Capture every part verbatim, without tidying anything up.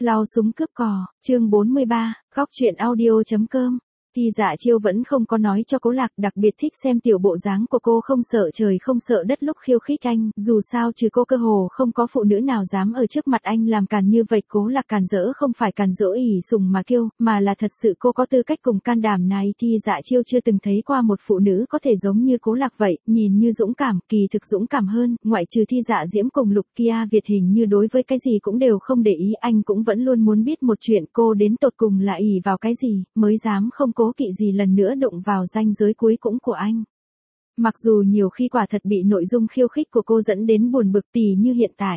Lao súng cướp cò, chương bốn mươi ba, góc truyện audio chấm com. Thì Dạ Chiêu vẫn không có nói cho Cố Lạc, đặc biệt thích xem tiểu bộ dáng của cô không sợ trời không sợ đất lúc khiêu khích anh, dù sao trừ cô cơ hồ không có phụ nữ nào dám ở trước mặt anh làm càn như vậy. Cố Lạc càn rỡ không phải càn rỡ ỉ sùng mà kêu, mà là thật sự cô có tư cách cùng can đảm này. Thì Dạ Chiêu chưa từng thấy qua một phụ nữ có thể giống như Cố Lạc vậy, nhìn như dũng cảm, kỳ thực dũng cảm hơn, ngoại trừ Thi Dạ Diễm cùng Lục Kia Việt hình như đối với cái gì cũng đều không để ý. Anh cũng vẫn luôn muốn biết một chuyện, cô đến tột cùng là ỉ vào cái gì, mới dám không cố kỵ gì lần nữa đụng vào ranh giới cuối cũng của anh. Mặc dù nhiều khi quả thật bị nội dung khiêu khích của cô dẫn đến buồn bực tỉ như hiện tại.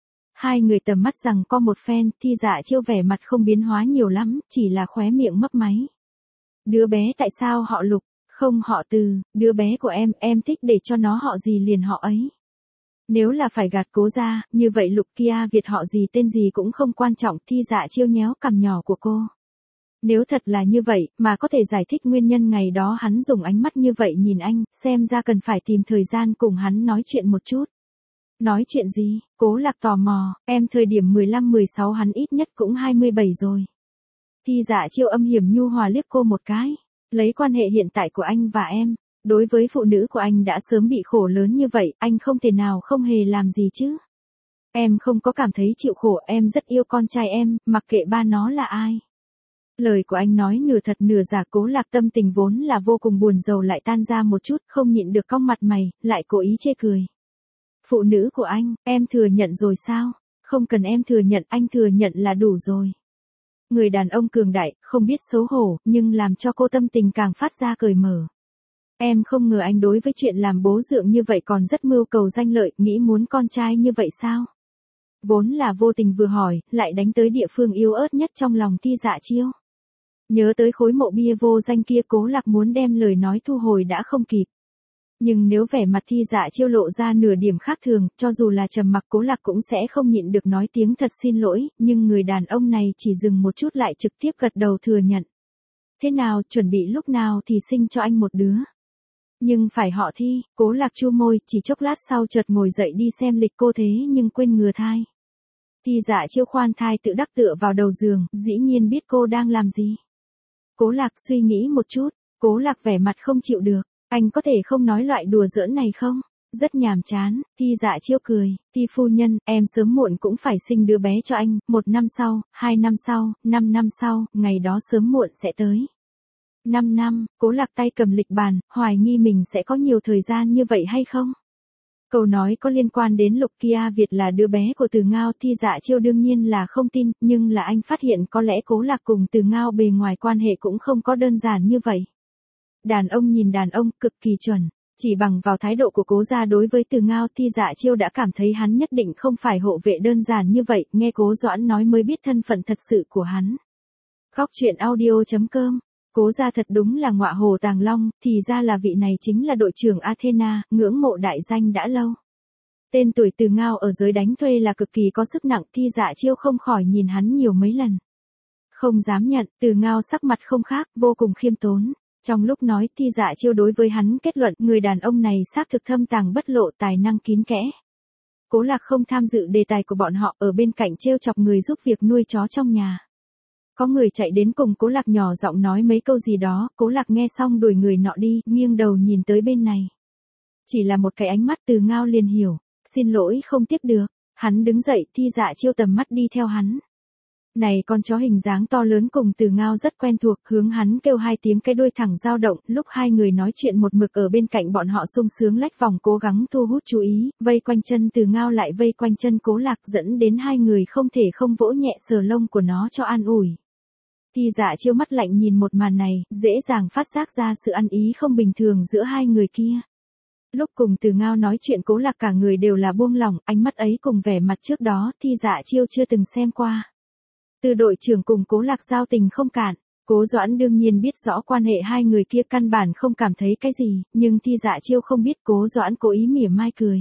Hai người tầm mắt rằng có một phen, Thi Dạ Chiêu vẻ mặt không biến hóa nhiều lắm, chỉ là khóe miệng mấp máy. Đứa bé tại sao họ Lục, không họ Từ, đứa bé của em, em thích để cho nó họ gì liền họ ấy. Nếu là phải gạt Cố ra, như vậy Lục Kia Việt họ gì tên gì cũng không quan trọng. Thi Dạ Chiêu nhéo cằm nhỏ của cô. Nếu thật là như vậy, mà có thể giải thích nguyên nhân ngày đó hắn dùng ánh mắt như vậy nhìn anh, xem ra cần phải tìm thời gian cùng hắn nói chuyện một chút. Nói chuyện gì? Cố Lạc tò mò, em thời điểm mười lăm mười sáu hắn ít nhất cũng hai mươi bảy rồi. Thi Dạ Chiêu âm hiểm nhu hòa liếc cô một cái, lấy quan hệ hiện tại của anh và em, đối với phụ nữ của anh đã sớm bị khổ lớn như vậy, anh không thể nào không hề làm gì chứ. Em không có cảm thấy chịu khổ, em rất yêu con trai em, mặc kệ ba nó là ai. Lời của anh nói nửa thật nửa giả. Cố Lạc tâm tình vốn là vô cùng buồn rầu lại tan ra một chút, không nhịn được cong mặt mày, lại cố ý chê cười. Phụ nữ của anh, em thừa nhận rồi sao? Không cần em thừa nhận, anh thừa nhận là đủ rồi. Người đàn ông cường đại, không biết xấu hổ, nhưng làm cho cô tâm tình càng phát ra cởi mở. Em không ngờ anh đối với chuyện làm bố dượng như vậy còn rất mưu cầu danh lợi, nghĩ muốn con trai như vậy sao? Vốn là vô tình vừa hỏi, lại đánh tới địa phương yếu ớt nhất trong lòng Thi Dạ Chiêu. Nhớ tới khối mộ bia vô danh kia, Cố Lạc muốn đem lời nói thu hồi đã không kịp. Nhưng nếu vẻ mặt Thi Dạ Chiêu lộ ra nửa điểm khác thường, cho dù là trầm mặc Cố Lạc cũng sẽ không nhịn được nói tiếng thật xin lỗi, nhưng người đàn ông này chỉ dừng một chút lại trực tiếp gật đầu thừa nhận. Thế nào, chuẩn bị lúc nào thì sinh cho anh một đứa. Nhưng phải họ Thi. Cố Lạc chu môi, chỉ chốc lát sau chợt ngồi dậy đi xem lịch cô thế nhưng quên ngừa thai. Thi Dạ Chiêu khoan thai tự đắc tựa vào đầu giường, dĩ nhiên biết cô đang làm gì. Cố Lạc suy nghĩ một chút, Cố Lạc vẻ mặt không chịu được, anh có thể không nói loại đùa giỡn này không? Rất nhàm chán. Thi Dạ Chiêu cười, Thi phu nhân, em sớm muộn cũng phải sinh đứa bé cho anh, một năm sau, hai năm sau, năm năm sau, ngày đó sớm muộn sẽ tới. Năm năm, Cố Lạc tay cầm lịch bàn, hoài nghi mình sẽ có nhiều thời gian như vậy hay không? Câu nói có liên quan đến Lục Kia Việt là đứa bé của Từ Ngao. Thi Dạ Chiêu đương nhiên là không tin, nhưng là anh phát hiện có lẽ Cố Lạc cùng Từ Ngao bề ngoài quan hệ cũng không có đơn giản như vậy. Đàn ông nhìn đàn ông, cực kỳ chuẩn. Chỉ bằng vào thái độ của Cố gia đối với Từ Ngao, Thi Dạ Chiêu đã cảm thấy hắn nhất định không phải hộ vệ đơn giản như vậy, nghe Cố Doãn nói mới biết thân phận thật sự của hắn. Góc truyện audio chấm com. Cố gia thật đúng là ngọa hồ tàng long, thì ra là vị này chính là đội trưởng Athena, ngưỡng mộ đại danh đã lâu. Tên tuổi Từ Ngao ở giới đánh thuê là cực kỳ có sức nặng. Thi Dạ Chiêu không khỏi nhìn hắn nhiều mấy lần. Không dám nhận, Từ Ngao sắc mặt không khác, vô cùng khiêm tốn. Trong lúc nói, Thi Dạ Chiêu đối với hắn kết luận, người đàn ông này xác thực thâm tàng bất lộ, tài năng kín kẽ. Cố Lạc không tham dự đề tài của bọn họ, ở bên cạnh trêu chọc người giúp việc nuôi chó trong nhà. Có người chạy đến cùng Cố Lạc nhỏ giọng nói mấy câu gì đó, Cố Lạc nghe xong đuổi người nọ đi, nghiêng đầu nhìn tới bên này. Chỉ là một cái ánh mắt Từ Ngao liền hiểu, xin lỗi không tiếp được. Hắn đứng dậy, Thi Dạ Chiêu tầm mắt đi theo hắn. Này con chó hình dáng to lớn cùng Từ Ngao rất quen thuộc, hướng hắn kêu hai tiếng, cái đuôi thẳng dao động. Lúc hai người nói chuyện một mực ở bên cạnh bọn họ sung sướng lách vòng cố gắng thu hút chú ý, vây quanh chân Từ Ngao lại vây quanh chân Cố Lạc, dẫn đến hai người không thể không vỗ nhẹ sờ lông của nó cho an ủi. Thi Dạ Chiêu mắt lạnh nhìn một màn này, dễ dàng phát giác ra sự ăn ý không bình thường giữa hai người kia. Lúc cùng Từ Ngao nói chuyện Cố Lạc cả người đều là buông lỏng, ánh mắt ấy cùng vẻ mặt trước đó Thi Dạ Chiêu chưa từng xem qua. Từ đội trưởng cùng Cố Lạc giao tình không cạn, Cố Doãn đương nhiên biết rõ quan hệ hai người kia căn bản không cảm thấy cái gì, nhưng Thi Dạ Chiêu không biết Cố Doãn cố ý mỉa mai cười.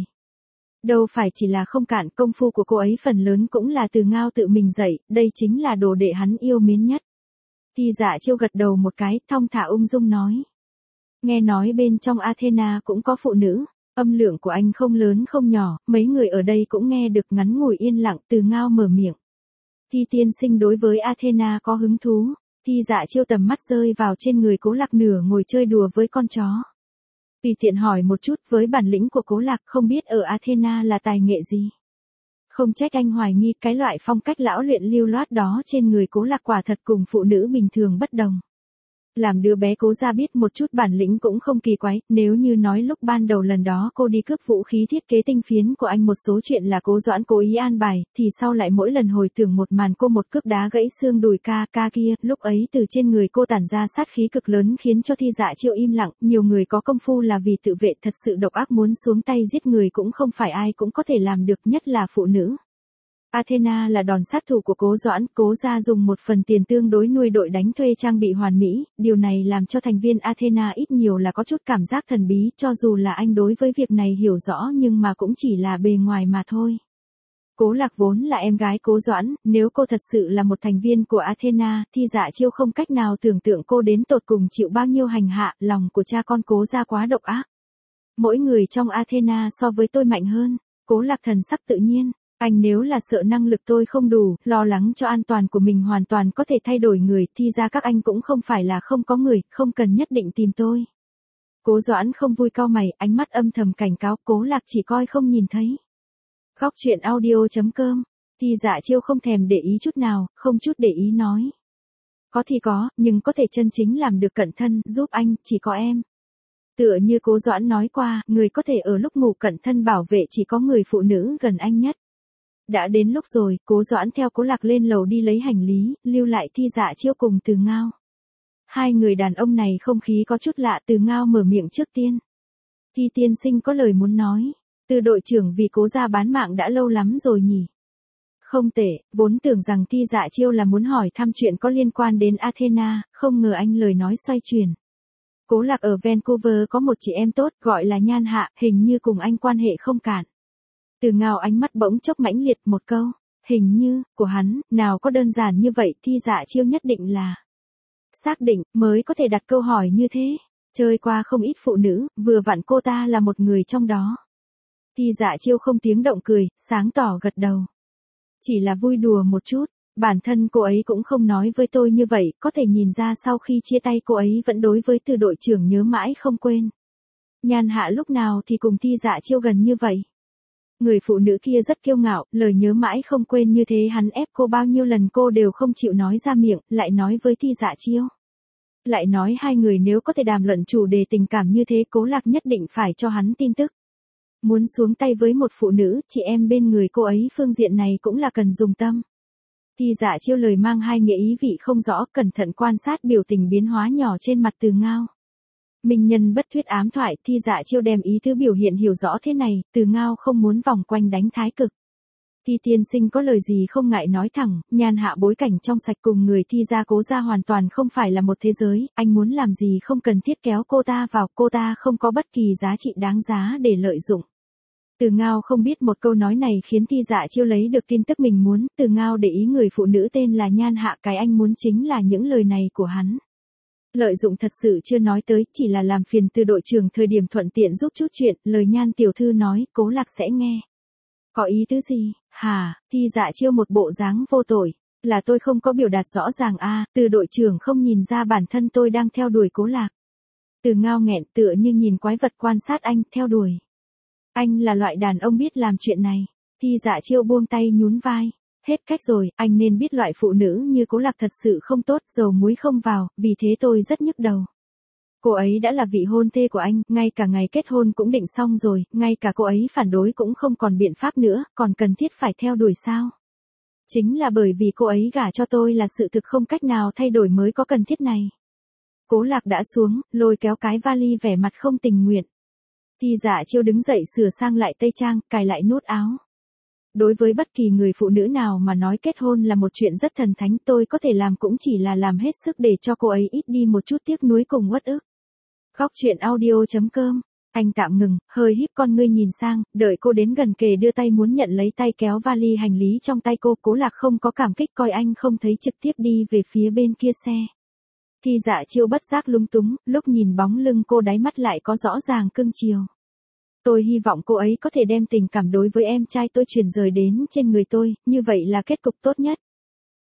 Đâu phải chỉ là không cạn, công phu của cô ấy phần lớn cũng là Từ Ngao tự mình dạy, đây chính là đồ đệ hắn yêu mến nhất. Thi Dạ Chiêu gật đầu một cái, thong thả ung dung nói. Nghe nói bên trong Athena cũng có phụ nữ, âm lượng của anh không lớn không nhỏ, mấy người ở đây cũng nghe được. Ngắn ngủi yên lặng, Từ Ngao mở miệng. Thi tiên sinh đối với Athena có hứng thú. Thi Dạ Chiêu tầm mắt rơi vào trên người Cố Lạc nửa ngồi chơi đùa với con chó. Tùy tiện hỏi một chút, với bản lĩnh của Cố Lạc không biết ở Athena là tài nghệ gì. Không trách anh hoài nghi, cái loại phong cách lão luyện lưu loát đó trên người Cố Lạc quả thật cùng phụ nữ bình thường bất đồng. Làm đứa bé Cố gia biết một chút bản lĩnh cũng không kỳ quái, nếu như nói lúc ban đầu lần đó cô đi cướp vũ khí thiết kế tinh phiến của anh một số chuyện là Cố Doãn cố ý an bài, thì sau lại mỗi lần hồi tưởng một màn cô một cước đá gãy xương đùi ca ca kia, lúc ấy từ trên người cô tản ra sát khí cực lớn khiến cho Thi Dạ Chiêu im lặng, nhiều người có công phu là vì tự vệ, thật sự độc ác muốn xuống tay giết người cũng không phải ai cũng có thể làm được, nhất là phụ nữ. Athena là đòn sát thủ của Cố Doãn, Cố gia dùng một phần tiền tương đối nuôi đội đánh thuê trang bị hoàn mỹ, điều này làm cho thành viên Athena ít nhiều là có chút cảm giác thần bí, cho dù là anh đối với việc này hiểu rõ nhưng mà cũng chỉ là bề ngoài mà thôi. Cố Lạc vốn là em gái Cố Doãn, nếu cô thật sự là một thành viên của Athena, Thi Dạ Chiêu không cách nào tưởng tượng cô đến tột cùng chịu bao nhiêu hành hạ, lòng của cha con Cố gia quá độc ác. Mỗi người trong Athena so với tôi mạnh hơn. Cố Lạc thần sắc tự nhiên. Anh nếu là sợ năng lực tôi không đủ, lo lắng cho an toàn của mình hoàn toàn có thể thay đổi người, thì ra các anh cũng không phải là không có người, không cần nhất định tìm tôi. Cố Doãn không vui cau mày, ánh mắt âm thầm cảnh cáo, Cố Lạc chỉ coi không nhìn thấy. Góc truyện audio chấm com. Thi Dạ Chiêu không thèm để ý chút nào, không chút để ý nói. Có thì có, nhưng có thể chân chính làm được cận thân, giúp anh, chỉ có em. Tựa như Cố Doãn nói qua, người có thể ở lúc ngủ cận thân bảo vệ chỉ có người phụ nữ gần anh nhất. Đã đến lúc rồi, Cố Doãn theo Cố Lạc lên lầu đi lấy hành lý, lưu lại Thi Dạ Chiêu cùng Từ Ngao. Hai người đàn ông này không khí có chút lạ, Từ Ngao mở miệng trước tiên. Thi tiên sinh có lời muốn nói. Từ đội trưởng vì Cố gia bán mạng đã lâu lắm rồi nhỉ? Không tệ, vốn tưởng rằng Thi Dạ Chiêu là muốn hỏi thăm chuyện có liên quan đến Athena, không ngờ anh lời nói xoay chuyển. Cố Lạc ở Vancouver có một chị em tốt, gọi là Nhan Hạ, hình như cùng anh quan hệ không cạn. Từ Ngao ánh mắt bỗng chốc mãnh liệt, một câu, hình như, của hắn, nào có đơn giản như vậy, Thi Dạ Chiêu nhất định là xác định, mới có thể đặt câu hỏi như thế. Chơi qua không ít phụ nữ, vừa vặn cô ta là một người trong đó. Thi Dạ Chiêu không tiếng động cười, sáng tỏ gật đầu. Chỉ là vui đùa một chút, bản thân cô ấy cũng không nói với tôi như vậy, có thể nhìn ra sau khi chia tay cô ấy vẫn đối với Từ đội trưởng nhớ mãi không quên. Nhan Hạ lúc nào thì cùng Thi Dạ Chiêu gần như vậy. Người phụ nữ kia rất kiêu ngạo, lời nhớ mãi không quên như thế hắn ép cô bao nhiêu lần cô đều không chịu nói ra miệng, lại nói với Thi Dạ Chiêu. Lại nói hai người nếu có thể đàm luận chủ đề tình cảm như thế, Cố Lạc nhất định phải cho hắn tin tức. Muốn xuống tay với một phụ nữ, chị em bên người cô ấy phương diện này cũng là cần dùng tâm. Thi Dạ Chiêu lời mang hai nghĩa ý vị không rõ, cẩn thận quan sát biểu tình biến hóa nhỏ trên mặt Từ Ngao. Minh nhân bất thuyết ám thoại, Thi Dạ Chiêu đem ý tứ biểu hiện hiểu rõ thế này, Từ Ngao không muốn vòng quanh đánh thái cực. Thi tiên sinh có lời gì không ngại nói thẳng, Nhan Hạ bối cảnh trong sạch cùng người Thi gia Cố gia hoàn toàn không phải là một thế giới, anh muốn làm gì không cần thiết kéo cô ta vào, cô ta không có bất kỳ giá trị đáng giá để lợi dụng. Từ Ngao không biết một câu nói này khiến Thi Dạ Chiêu lấy được tin tức mình muốn, Từ Ngao để ý người phụ nữ tên là Nhan Hạ, cái anh muốn chính là những lời này của hắn. Lợi dụng thật sự chưa nói tới, chỉ là làm phiền Từ đội trưởng thời điểm thuận tiện giúp chút chuyện, lời Nhan tiểu thư nói, Cố Lạc sẽ nghe. Có ý tứ gì? Hà, Thi Dạ Chiêu một bộ dáng vô tội, là tôi không có biểu đạt rõ ràng a, à, Từ đội trưởng không nhìn ra bản thân tôi đang theo đuổi Cố Lạc. Từ Ngao nghẹn tựa như nhìn quái vật quan sát anh, theo đuổi. Anh là loại đàn ông biết làm chuyện này. Thi Dạ Chiêu buông tay nhún vai. Hết cách rồi, anh nên biết loại phụ nữ như Cố Lạc thật sự không tốt, dầu muối không vào, vì thế tôi rất nhức đầu. Cô ấy đã là vị hôn thê của anh, ngay cả ngày kết hôn cũng định xong rồi, ngay cả cô ấy phản đối cũng không còn biện pháp nữa, còn cần thiết phải theo đuổi sao? Chính là bởi vì cô ấy gả cho tôi là sự thực không cách nào thay đổi mới có cần thiết này. Cố Lạc đã xuống, lôi kéo cái vali vẻ mặt không tình nguyện. Thi Dạ Chiêu đứng dậy sửa sang lại tây trang, cài lại nút áo. Đối với bất kỳ người phụ nữ nào mà nói kết hôn là một chuyện rất thần thánh, tôi có thể làm cũng chỉ là làm hết sức để cho cô ấy ít đi một chút tiếc nuối cùng uất ức. Góc truyện audio chấm com. Anh tạm ngừng, hơi híp con ngươi nhìn sang, đợi cô đến gần kề đưa tay muốn nhận lấy tay kéo vali hành lý trong tay cô. Cố Lạc không có cảm kích coi anh không thấy trực tiếp đi về phía bên kia xe. Thi Dạ Chiêu bất giác lung túng, lúc nhìn bóng lưng cô đáy mắt lại có rõ ràng cưng chiều. Tôi hy vọng cô ấy có thể đem tình cảm đối với em trai tôi truyền rời đến trên người tôi, như vậy là kết cục tốt nhất.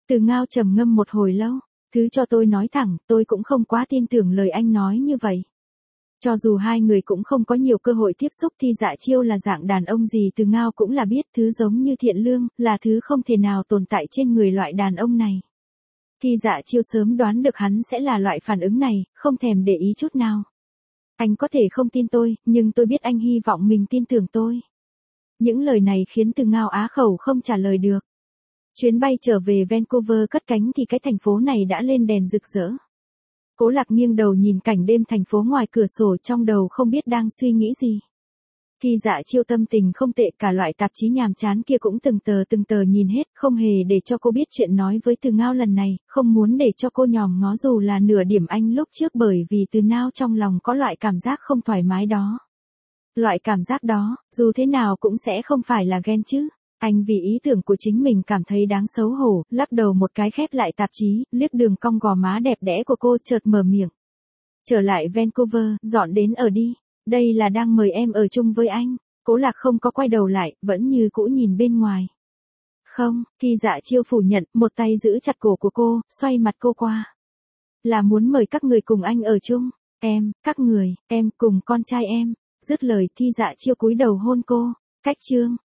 Từ Ngao trầm ngâm một hồi lâu, thứ cho tôi nói thẳng, tôi cũng không quá tin tưởng lời anh nói như vậy. Cho dù hai người cũng không có nhiều cơ hội tiếp xúc thì Dạ Chiêu là dạng đàn ông gì Từ Ngao cũng là biết, thứ giống như thiện lương, là thứ không thể nào tồn tại trên người loại đàn ông này. Thì Dạ Chiêu sớm đoán được hắn sẽ là loại phản ứng này, không thèm để ý chút nào. Anh có thể không tin tôi, nhưng tôi biết anh hy vọng mình tin tưởng tôi. Những lời này khiến Từ Ngao á khẩu không trả lời được. Chuyến bay trở về Vancouver cất cánh thì cái thành phố này đã lên đèn rực rỡ. Cố Lạc nghiêng đầu nhìn cảnh đêm thành phố ngoài cửa sổ, trong đầu không biết đang suy nghĩ gì. Thì Dạ Chiêu tâm tình không tệ, cả loại tạp chí nhàm chán kia cũng từng tờ từng tờ nhìn hết, không hề để cho cô biết chuyện nói với Từ Ngao lần này, không muốn để cho cô nhòm ngó dù là nửa điểm anh lúc trước, bởi vì Từ Ngao trong lòng có loại cảm giác không thoải mái đó. Loại cảm giác đó, dù thế nào cũng sẽ không phải là ghen chứ. Anh vì ý tưởng của chính mình cảm thấy đáng xấu hổ, lắc đầu một cái khép lại tạp chí, liếc đường cong gò má đẹp đẽ của cô, chợt mở miệng. Trở lại Vancouver, dọn đến ở đi. Đây là đang mời em ở chung với anh. Cố Lạc không có quay đầu lại, vẫn như cũ nhìn bên ngoài. Không, Thì Dạ Chiêu phủ nhận, một tay giữ chặt cổ của cô, xoay mặt cô qua. Là muốn mời các người cùng anh ở chung. Em, các người, em cùng con trai em. Dứt lời Thì Dạ Chiêu cúi đầu hôn cô. Cách chương.